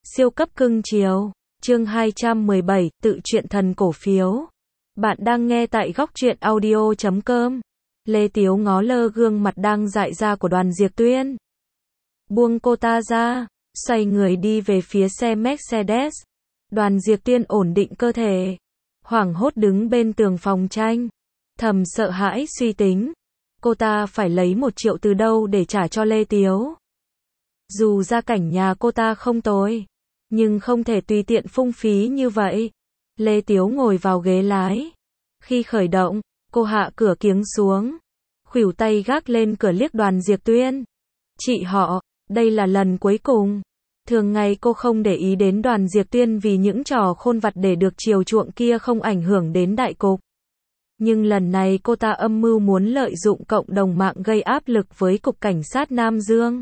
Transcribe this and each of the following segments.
Siêu cấp cưng chiều. Chương 217, tự truyện thần cổ phiếu. Bạn đang nghe tại góc truyện audio.com. Lê Tiếu ngó lơ gương mặt đang dại ra của Đoàn Diệp Tuyên. Buông cô ta ra, xoay người đi về phía xe Mercedes. Đoàn Diệp Tuyên ổn định cơ thể, hoảng hốt đứng bên tường phòng tranh, thầm sợ hãi suy tính. Cô ta phải lấy 1 triệu từ đâu để trả cho Lê Tiếu. Dù gia cảnh nhà cô ta không tồi, nhưng không thể tùy tiện phung phí như vậy. Lê Tiếu ngồi vào ghế lái. Khi khởi động, cô hạ cửa kiếng xuống, khuỷu tay gác lên cửa liếc Đoàn Diệp Tuyên. Chị họ, đây là lần cuối cùng. Thường ngày cô không để ý đến Đoàn Diệp Tuyên vì những trò khôn vặt để được chiều chuộng kia không ảnh hưởng đến đại cục. Nhưng lần này cô ta âm mưu muốn lợi dụng cộng đồng mạng gây áp lực với Cục Cảnh sát Nam Dương.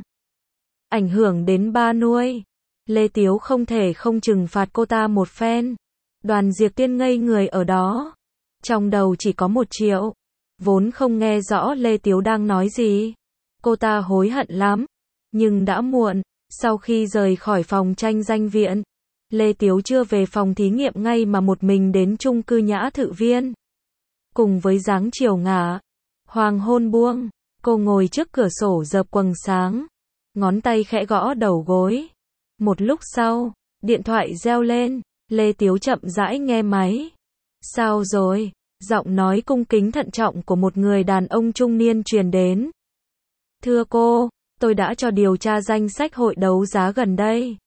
Ảnh hưởng đến ba nuôi. Lê Tiếu không thể không trừng phạt cô ta một phen. Đoàn Diệp Tuyên ngây người ở đó. Trong đầu chỉ có 1 triệu. Vốn không nghe rõ Lê Tiếu đang nói gì. Cô ta hối hận lắm. Nhưng đã muộn. Sau khi rời khỏi phòng tranh danh viện, Lê Tiếu chưa về phòng thí nghiệm ngay mà một mình đến chung cư Nhã Thự Viên. Cùng với dáng chiều ngả, hoàng hôn buông, cô ngồi trước cửa sổ dợp quầng sáng, ngón tay khẽ gõ đầu gối. Một lúc sau, điện thoại reo lên, Lê Tiếu chậm rãi nghe máy. Sao rồi? Giọng nói cung kính thận trọng của một người đàn ông trung niên truyền đến. Thưa cô, tôi đã cho điều tra danh sách hội đấu giá gần đây.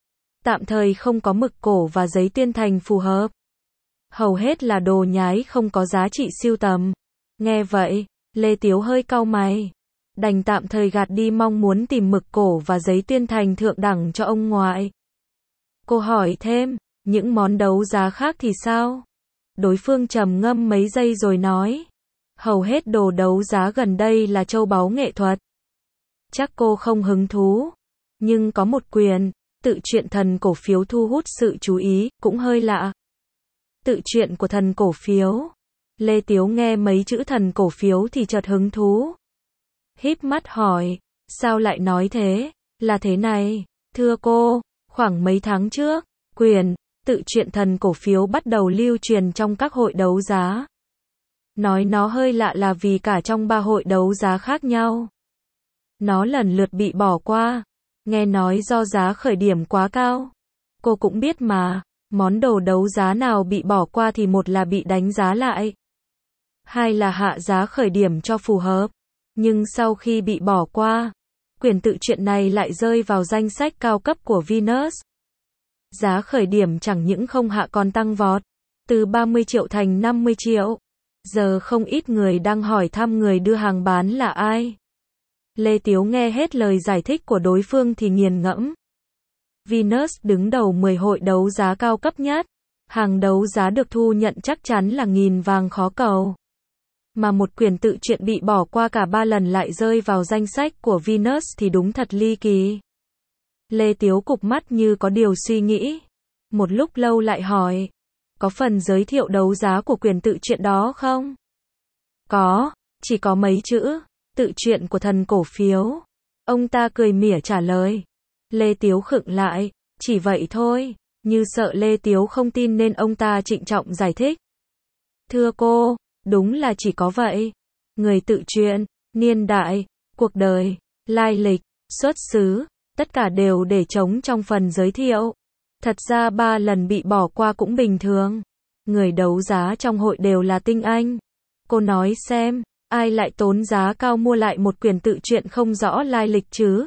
Tạm thời không có mực cổ và giấy tuyên thành phù hợp. Hầu hết là đồ nhái không có giá trị sưu tầm. Nghe vậy, Lê Tiếu hơi cau mày. Đành tạm thời gạt đi mong muốn tìm mực cổ và giấy tuyên thành thượng đẳng cho ông ngoại. Cô hỏi thêm, những món đấu giá khác thì sao? Đối phương trầm ngâm mấy giây rồi nói. Hầu hết đồ đấu giá gần đây là châu báu nghệ thuật. Chắc cô không hứng thú. Nhưng có một quyền, tự truyện thần cổ phiếu thu hút sự chú ý, cũng hơi lạ. Tự truyện của thần cổ phiếu. Lê Tiếu nghe mấy chữ thần cổ phiếu thì chợt hứng thú. Híp mắt hỏi, sao lại nói thế? Là thế này, thưa cô, khoảng mấy tháng trước, quyền, tự truyện thần cổ phiếu bắt đầu lưu truyền trong các hội đấu giá. Nói nó hơi lạ là vì cả trong 3 hội đấu giá khác nhau, nó lần lượt bị bỏ qua. Nghe nói do giá khởi điểm quá cao. Cô cũng biết mà, món đồ đấu giá nào bị bỏ qua thì một là bị đánh giá lại, hai là hạ giá khởi điểm cho phù hợp. Nhưng sau khi bị bỏ qua, quyền tự truyện này lại rơi vào danh sách cao cấp của Venus. Giá khởi điểm chẳng những không hạ còn tăng vọt, từ 30 triệu thành 50 triệu. Giờ không ít người đang hỏi thăm người đưa hàng bán là ai. Lê Tiếu nghe hết lời giải thích của đối phương thì nghiền ngẫm. Venus đứng đầu 10 hội đấu giá cao cấp nhất. Hàng đấu giá được thu nhận chắc chắn là nghìn vàng khó cầu. Mà một quyển tự truyện bị bỏ qua cả 3 lần lại rơi vào danh sách của Venus thì đúng thật ly kỳ. Lê Tiếu cụp mắt như có điều suy nghĩ. Một lúc lâu lại hỏi, có phần giới thiệu đấu giá của quyển tự truyện đó không? Có, chỉ có mấy chữ, tự truyện của thần cổ phiếu. Ông ta cười mỉa trả lời. Lê Tiếu khựng lại, chỉ vậy thôi, như sợ Lê Tiếu không tin nên ông ta trịnh trọng giải thích. Thưa cô, đúng là chỉ có vậy. Người tự truyện, niên đại, cuộc đời, lai lịch, xuất xứ, tất cả đều để trống trong phần giới thiệu. Thật ra 3 lần bị bỏ qua cũng bình thường. Người đấu giá trong hội đều là tinh anh. Cô nói xem, ai lại tốn giá cao mua lại một quyển tự truyện không rõ lai lịch chứ?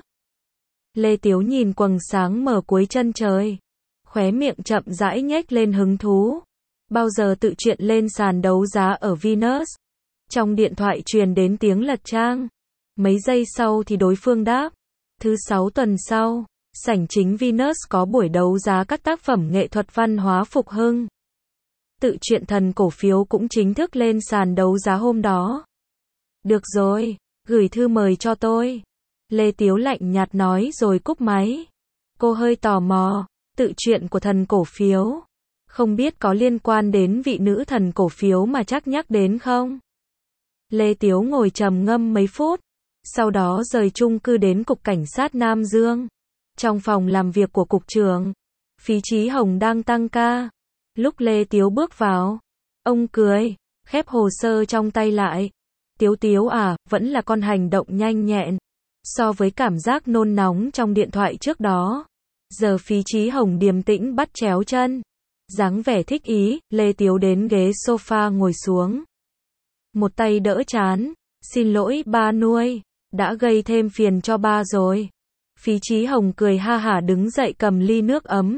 Lê Tiếu nhìn quầng sáng mở cuối chân trời, khóe miệng chậm rãi nhếch lên hứng thú. Bao giờ tự truyện lên sàn đấu giá ở Venus? Trong điện thoại truyền đến tiếng lật trang. Mấy giây sau thì đối phương đáp. Thứ 6 tuần sau, sảnh chính Venus có buổi đấu giá các tác phẩm nghệ thuật văn hóa phục hưng. Tự truyện thần cổ phiếu cũng chính thức lên sàn đấu giá hôm đó. Được rồi, gửi thư mời cho tôi. Lê Tiếu lạnh nhạt nói rồi cúp máy. Cô hơi tò mò, tự truyện của thần cổ phiếu. Không biết có liên quan đến vị nữ thần cổ phiếu mà chắc nhắc đến không? Lê Tiếu ngồi trầm ngâm mấy phút. Sau đó rời chung cư đến Cục Cảnh sát Nam Dương. Trong phòng làm việc của cục trưởng, Phí Chí Hồng đang tăng ca. Lúc Lê Tiếu bước vào, ông cười, khép hồ sơ trong tay lại. Tiếu Tiếu à, vẫn là con hành động nhanh nhẹn. So với cảm giác nôn nóng trong điện thoại trước đó, giờ Phí Chí Hồng điềm tĩnh bắt chéo chân. Dáng vẻ thích ý, Lê Tiếu đến ghế sofa ngồi xuống. Một tay đỡ trán, xin lỗi ba nuôi, đã gây thêm phiền cho ba rồi. Phí Chí Hồng cười ha hả đứng dậy cầm ly nước ấm.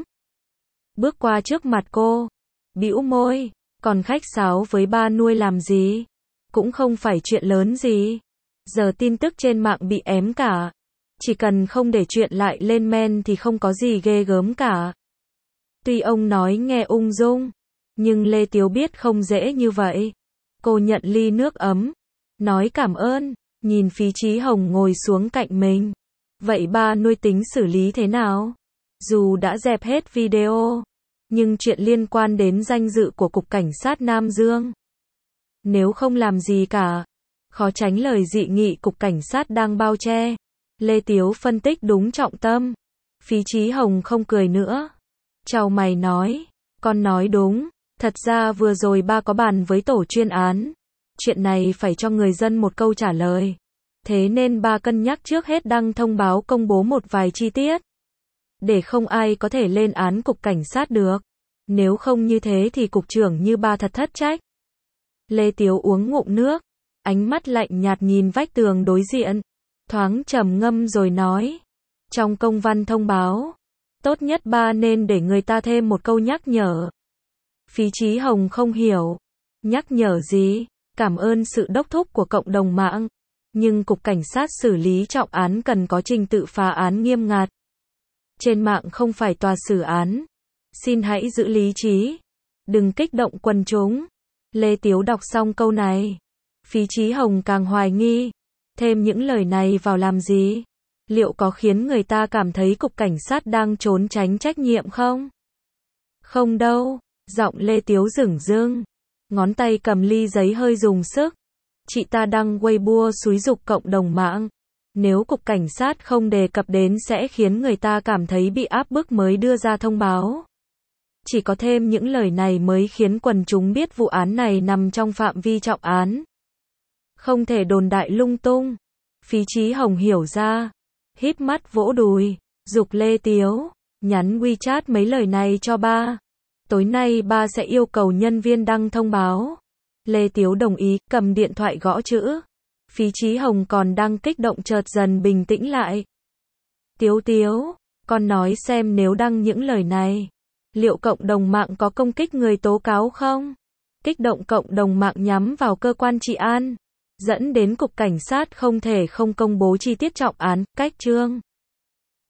Bước qua trước mặt cô, bĩu môi, còn khách sáo với ba nuôi làm gì? Cũng không phải chuyện lớn gì. Giờ tin tức trên mạng bị ém cả. Chỉ cần không để chuyện lại lên men thì không có gì ghê gớm cả. Tuy ông nói nghe ung dung, nhưng Lê Tiếu biết không dễ như vậy. Cô nhận ly nước ấm, nói cảm ơn, nhìn Phí Chí Hồng ngồi xuống cạnh mình. Vậy ba nuôi tính xử lý thế nào? Dù đã dẹp hết video, nhưng chuyện liên quan đến danh dự của Cục Cảnh sát Nam Dương. Nếu không làm gì cả, khó tránh lời dị nghị Cục Cảnh sát đang bao che. Lê Tiếu phân tích đúng trọng tâm. Phí Chí Hồng không cười nữa. Chào mày nói, con nói đúng. Thật ra vừa rồi ba có bàn với tổ chuyên án. Chuyện này phải cho người dân một câu trả lời. Thế nên ba cân nhắc trước hết đăng thông báo công bố một vài chi tiết. Để không ai có thể lên án Cục Cảnh sát được. Nếu không như thế thì cục trưởng như ba thật thất trách. Lê Tiếu uống ngụm nước, ánh mắt lạnh nhạt nhìn vách tường đối diện, thoáng trầm ngâm rồi nói. Trong công văn thông báo, tốt nhất ba nên để người ta thêm một câu nhắc nhở. Phí Chí Hồng không hiểu. Nhắc nhở gì? Cảm ơn sự đốc thúc của cộng đồng mạng. Nhưng Cục Cảnh sát xử lý trọng án cần có trình tự phá án nghiêm ngặt. Trên mạng không phải tòa xử án. Xin hãy giữ lý trí. Đừng kích động quần chúng. Lê Tiếu đọc xong câu này. Phí Chí Hồng càng hoài nghi. Thêm những lời này vào làm gì? Liệu có khiến người ta cảm thấy Cục Cảnh sát đang trốn tránh trách nhiệm không? Không đâu. Giọng Lê Tiếu dửng dưng. Ngón tay cầm ly giấy hơi dùng sức. Chị ta đăng Weibo xúi giục cộng đồng mạng. Nếu Cục Cảnh sát không đề cập đến sẽ khiến người ta cảm thấy bị áp bức mới đưa ra thông báo. Chỉ có thêm những lời này mới khiến quần chúng biết vụ án này nằm trong phạm vi trọng án. Không thể đồn đại lung tung. Phí Chí Hồng hiểu ra. Híp mắt vỗ đùi. Giục Lê Tiếu. Nhắn WeChat mấy lời này cho ba. Tối nay ba sẽ yêu cầu nhân viên đăng thông báo. Lê Tiếu đồng ý, cầm điện thoại gõ chữ. Phí Chí Hồng còn đang kích động chợt dần bình tĩnh lại. Tiếu Tiếu, con nói xem nếu đăng những lời này, liệu cộng đồng mạng có công kích người tố cáo không? Kích động cộng đồng mạng nhắm vào cơ quan trị an, dẫn đến Cục Cảnh sát không thể không công bố chi tiết trọng án, cách chương.